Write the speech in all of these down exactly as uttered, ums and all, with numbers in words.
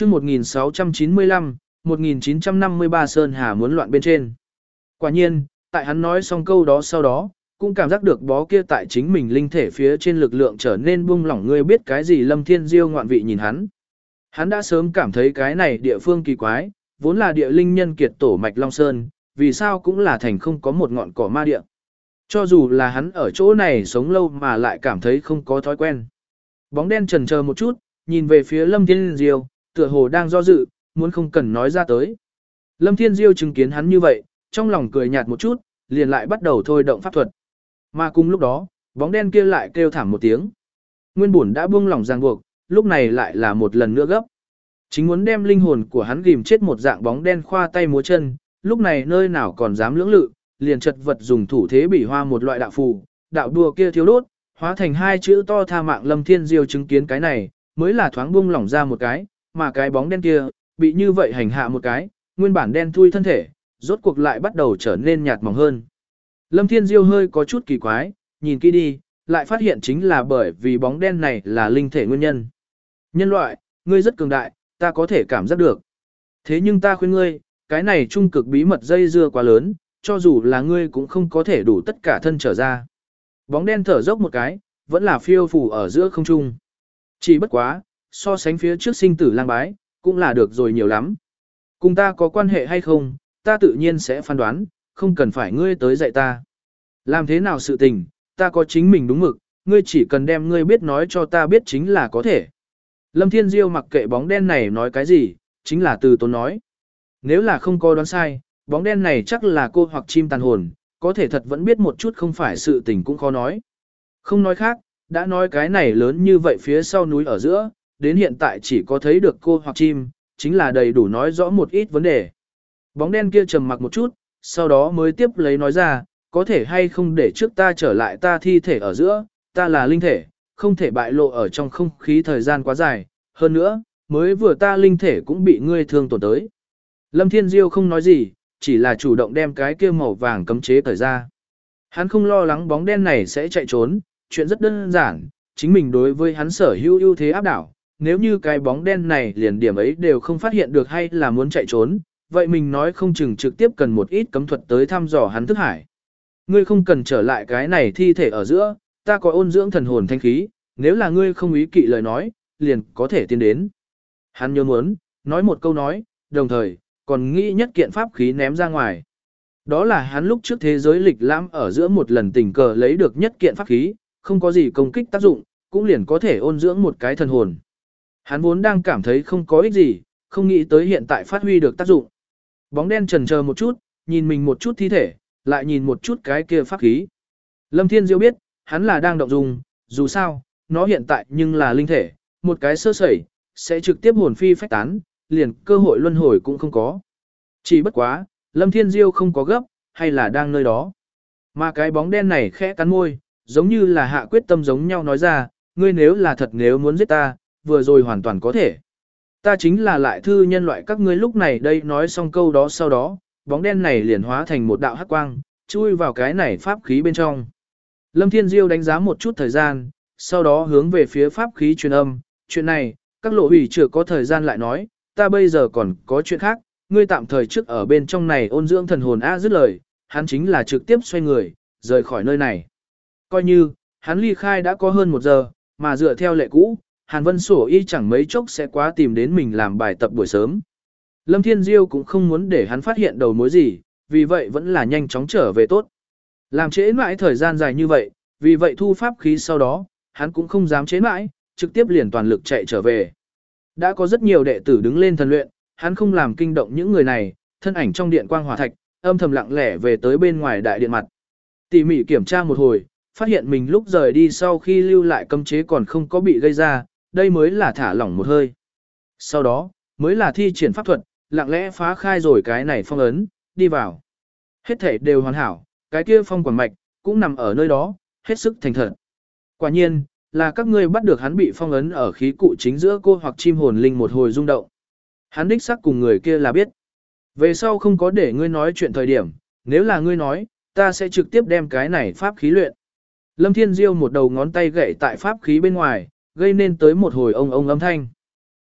chương một nghìn sáu trăm chín mươi lăm, một nghìn chín trăm năm mươi ba Sơn Hà muốn loạn bên trên. Quả nhiên, tại hắn nói xong câu đó sau đó, cũng cảm giác được bó kia tại chính mình linh thể phía trên lực lượng trở nên buông lỏng. Ngươi biết cái gì? Lâm Thiên Diêu ngoạn vị nhìn hắn. Hắn đã sớm cảm thấy cái này địa phương kỳ quái, vốn là địa linh nhân kiệt tổ mạch Long Sơn, vì sao cũng là thành không có một ngọn cỏ ma địa. Cho dù là hắn ở chỗ này sống lâu mà lại cảm thấy không có thói quen. Bóng đen chần chờ một chút, nhìn về phía Lâm Thiên Diêu, tựa hồ đang do dự, muốn không cần nói ra tới. Lâm Thiên Diêu chứng kiến hắn như vậy, trong lòng cười nhạt một chút, liền lại bắt đầu thôi động pháp thuật. Mà cùng lúc đó, bóng đen kia lại kêu thảm một tiếng. Nguyên bổn đã buông lỏng ràng buộc, lúc này lại là một lần nữa gấp. Chính muốn đem linh hồn của hắn ghim chết một dạng bóng đen khoa tay múa chân, lúc này nơi nào còn dám lưỡng lự, liền chật vật dùng thủ thế bỉ hoa một loại đạo phù, đạo đùa kia thiếu đốt, hóa thành hai chữ to tha mạng. Lâm Thiên Diêu chứng kiến cái này, mới là thoáng buông lỏng ra một cái, mà cái bóng đen kia, bị như vậy hành hạ một cái, nguyên bản đen thui thân thể, rốt cuộc lại bắt đầu trở nên nhạt mỏng hơn. Lâm Thiên Diêu hơi có chút kỳ quái, nhìn kỹ đi, lại phát hiện chính là bởi vì bóng đen này là linh thể nguyên nhân. Nhân loại, ngươi rất cường đại, ta có thể cảm giác được. Thế nhưng ta khuyên ngươi, cái này trung cực bí mật dây dưa quá lớn, cho dù là ngươi cũng không có thể đủ tất cả thân trở ra. Bóng đen thở dốc một cái, vẫn là phiêu phù ở giữa không trung. Chỉ bất quá, so sánh phía trước sinh tử lang bái, cũng là được rồi nhiều lắm. Cùng ta có quan hệ hay không, ta tự nhiên sẽ phán đoán, không cần phải ngươi tới dạy ta. Làm thế nào sự tình, ta có chính mình đúng mực, ngươi chỉ cần đem ngươi biết nói cho ta biết chính là có thể. Lâm Thiên Diêu mặc kệ bóng đen này nói cái gì, chính là từ tốn nói. Nếu là không có đoán sai, bóng đen này chắc là cô hoặc chim tàn hồn, có thể thật vẫn biết một chút không phải sự tình cũng khó nói. Không nói khác, đã nói cái này lớn như vậy phía sau núi ở giữa, đến hiện tại chỉ có thấy được cô hoặc chim, chính là đầy đủ nói rõ một ít vấn đề. Bóng đen kia trầm mặc một chút, sau đó mới tiếp lấy nói ra, có thể hay không để trước ta trở lại ta thi thể ở giữa, ta là linh thể, không thể bại lộ ở trong không khí thời gian quá dài, hơn nữa, mới vừa ta linh thể cũng bị ngươi thương tổn tới. Lâm Thiên Diêu không nói gì, chỉ là chủ động đem cái kia màu vàng cấm chế cởi ra. Hắn không lo lắng bóng đen này sẽ chạy trốn, chuyện rất đơn giản, chính mình đối với hắn sở hữu ưu thế áp đảo, nếu như cái bóng đen này liền điểm ấy đều không phát hiện được hay là muốn chạy trốn, vậy mình nói không chừng trực tiếp cần một ít cấm thuật tới thăm dò hắn thức hải. Ngươi không cần trở lại cái này thi thể ở giữa, ta có ôn dưỡng thần hồn thanh khí, nếu là ngươi không ý kỵ lời nói, liền có thể tiến đến. Hắn nhớ muốn, nói một câu nói, đồng thời, còn nghĩ nhất kiện pháp khí ném ra ngoài. Đó là hắn lúc trước thế giới lịch lãm ở giữa một lần tình cờ lấy được nhất kiện pháp khí, không có gì công kích tác dụng, cũng liền có thể ôn dưỡng một cái thần hồn. Hắn vốn đang cảm thấy không có ích gì, không nghĩ tới hiện tại phát huy được tác dụng. Bóng đen chần chờ một chút, nhìn mình một chút thi thể, lại nhìn một chút cái kia pháp khí. Lâm Thiên Diêu biết, hắn là đang động dung, dù sao, nó hiện tại nhưng là linh thể, một cái sơ sẩy, sẽ trực tiếp hồn phi phách tán, liền cơ hội luân hồi cũng không có. Chỉ bất quá, Lâm Thiên Diêu không có gấp, hay là đang nơi đó. Mà cái bóng đen này khẽ cắn môi, giống như là hạ quyết tâm giống nhau nói ra, ngươi nếu là thật nếu muốn giết ta, vừa rồi hoàn toàn có thể. Ta chính là lại thư nhân loại các ngươi. Lúc này đây nói xong câu đó sau đó, bóng đen này liền hóa thành một đạo hắc quang, chui vào cái này pháp khí bên trong. Lâm Thiên Diêu đánh giá một chút thời gian, sau đó hướng về phía pháp khí truyền âm, chuyện này, các lộ hủy chưa có thời gian lại nói, ta bây giờ còn có chuyện khác, ngươi tạm thời trước ở bên trong này ôn dưỡng thần hồn. A dứt lời, hắn chính là trực tiếp xoay người, rời khỏi nơi này. Coi như, hắn ly khai đã có hơn một giờ, mà dựa theo lệ cũ, Hàn Vân Sổ y chẳng mấy chốc sẽ quá tìm đến mình làm bài tập buổi sớm. Lâm Thiên Diêu cũng không muốn để hắn phát hiện đầu mối gì, vì vậy vẫn là nhanh chóng trở về tốt. Làm trễ mãi thời gian dài như vậy, vì vậy thu pháp khí sau đó, hắn cũng không dám trễ mãi, trực tiếp liền toàn lực chạy trở về. Đã có rất nhiều đệ tử đứng lên thần luyện, hắn không làm kinh động những người này, thân ảnh trong điện quang hỏa thạch, âm thầm lặng lẽ về tới bên ngoài đại điện mặt. Tỉ mỉ kiểm tra một hồi, phát hiện mình lúc rời đi sau khi lưu lại cấm chế còn không có bị gây ra, đây mới là thả lỏng một hơi. Sau đó, mới là thi triển pháp thuật, lặng lẽ phá khai rồi cái này phong ấn, đi vào. Hết thể đều hoàn hảo, cái kia phong quảng mạch, cũng nằm ở nơi đó, hết sức thành thật. Quả nhiên, là các ngươi bắt được hắn bị phong ấn ở khí cụ chính giữa cô hoặc chim hồn linh một hồi rung động. Hắn đích xác cùng người kia là biết. Về sau không có để ngươi nói chuyện thời điểm, nếu là ngươi nói, ta sẽ trực tiếp đem cái này pháp khí luyện. Lâm Thiên Diêu một đầu ngón tay gậy tại pháp khí bên ngoài, gây nên tới một hồi ông ông âm thanh.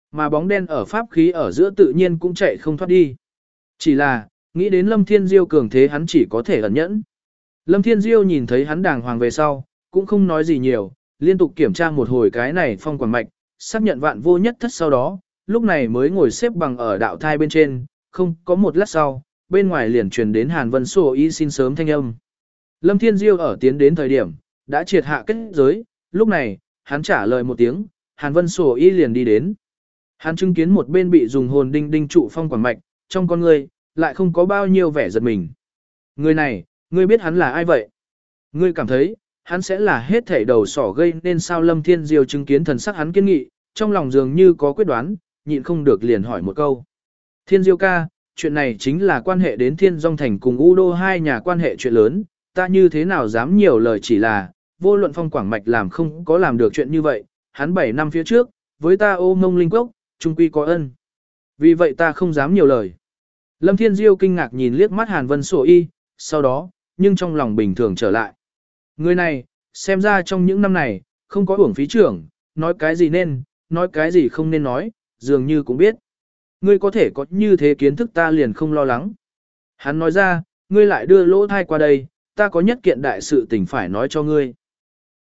Mà bóng đen ở pháp khí ở giữa tự nhiên cũng chạy không thoát đi. Chỉ là, nghĩ đến Lâm Thiên Diêu cường thế hắn chỉ có thể ẩn nhẫn. Lâm Thiên Diêu nhìn thấy hắn đàng hoàng về sau, cũng không nói gì nhiều, liên tục kiểm tra một hồi cái này phong quảng mạch, xác nhận vạn vô nhất thất sau đó, lúc này mới ngồi xếp bằng ở đạo thai bên trên, không có một lát sau, bên ngoài liền truyền đến Hàn Vân Sổ Y xin sớm thanh âm. Lâm Thiên Diêu ở tiến đến thời điểm, đã triệt hạ kết giới, lúc này, hắn trả lời một tiếng, Hàn Vân Sổ Y liền đi đến. Hắn chứng kiến một bên bị dùng hồn đinh đinh trụ phong quảng mạch, trong con người, lại không có bao nhiêu vẻ giật mình. Người này, ngươi biết hắn là ai vậy? Ngươi cảm thấy, hắn sẽ là hết thảy đầu sỏ gây nên sao? Lâm Thiên Diêu chứng kiến thần sắc hắn kiên nghị, trong lòng dường như có quyết đoán, nhịn không được liền hỏi một câu. Thiên Diêu ca, chuyện này chính là quan hệ đến Thiên Dung Thành cùng U Đô hai nhà quan hệ chuyện lớn, ta như thế nào dám nhiều lời, chỉ là, vô luận phong quảng mạch làm không có làm được chuyện như vậy, hắn bảy năm phía trước, với ta ô mông linh quốc, trung quy có ân. Vì vậy ta không dám nhiều lời. Lâm Thiên Diêu kinh ngạc nhìn liếc mắt Hàn Vân Sổ Y, sau đó, nhưng trong lòng bình thường trở lại. Người này, xem ra trong những năm này, không có uổng phí trưởng, nói cái gì nên, nói cái gì không nên nói, dường như cũng biết. Ngươi có thể có như thế kiến thức ta liền không lo lắng. Hắn nói ra, ngươi lại đưa lỗ thai qua đây, ta có nhất kiện đại sự tình phải nói cho ngươi.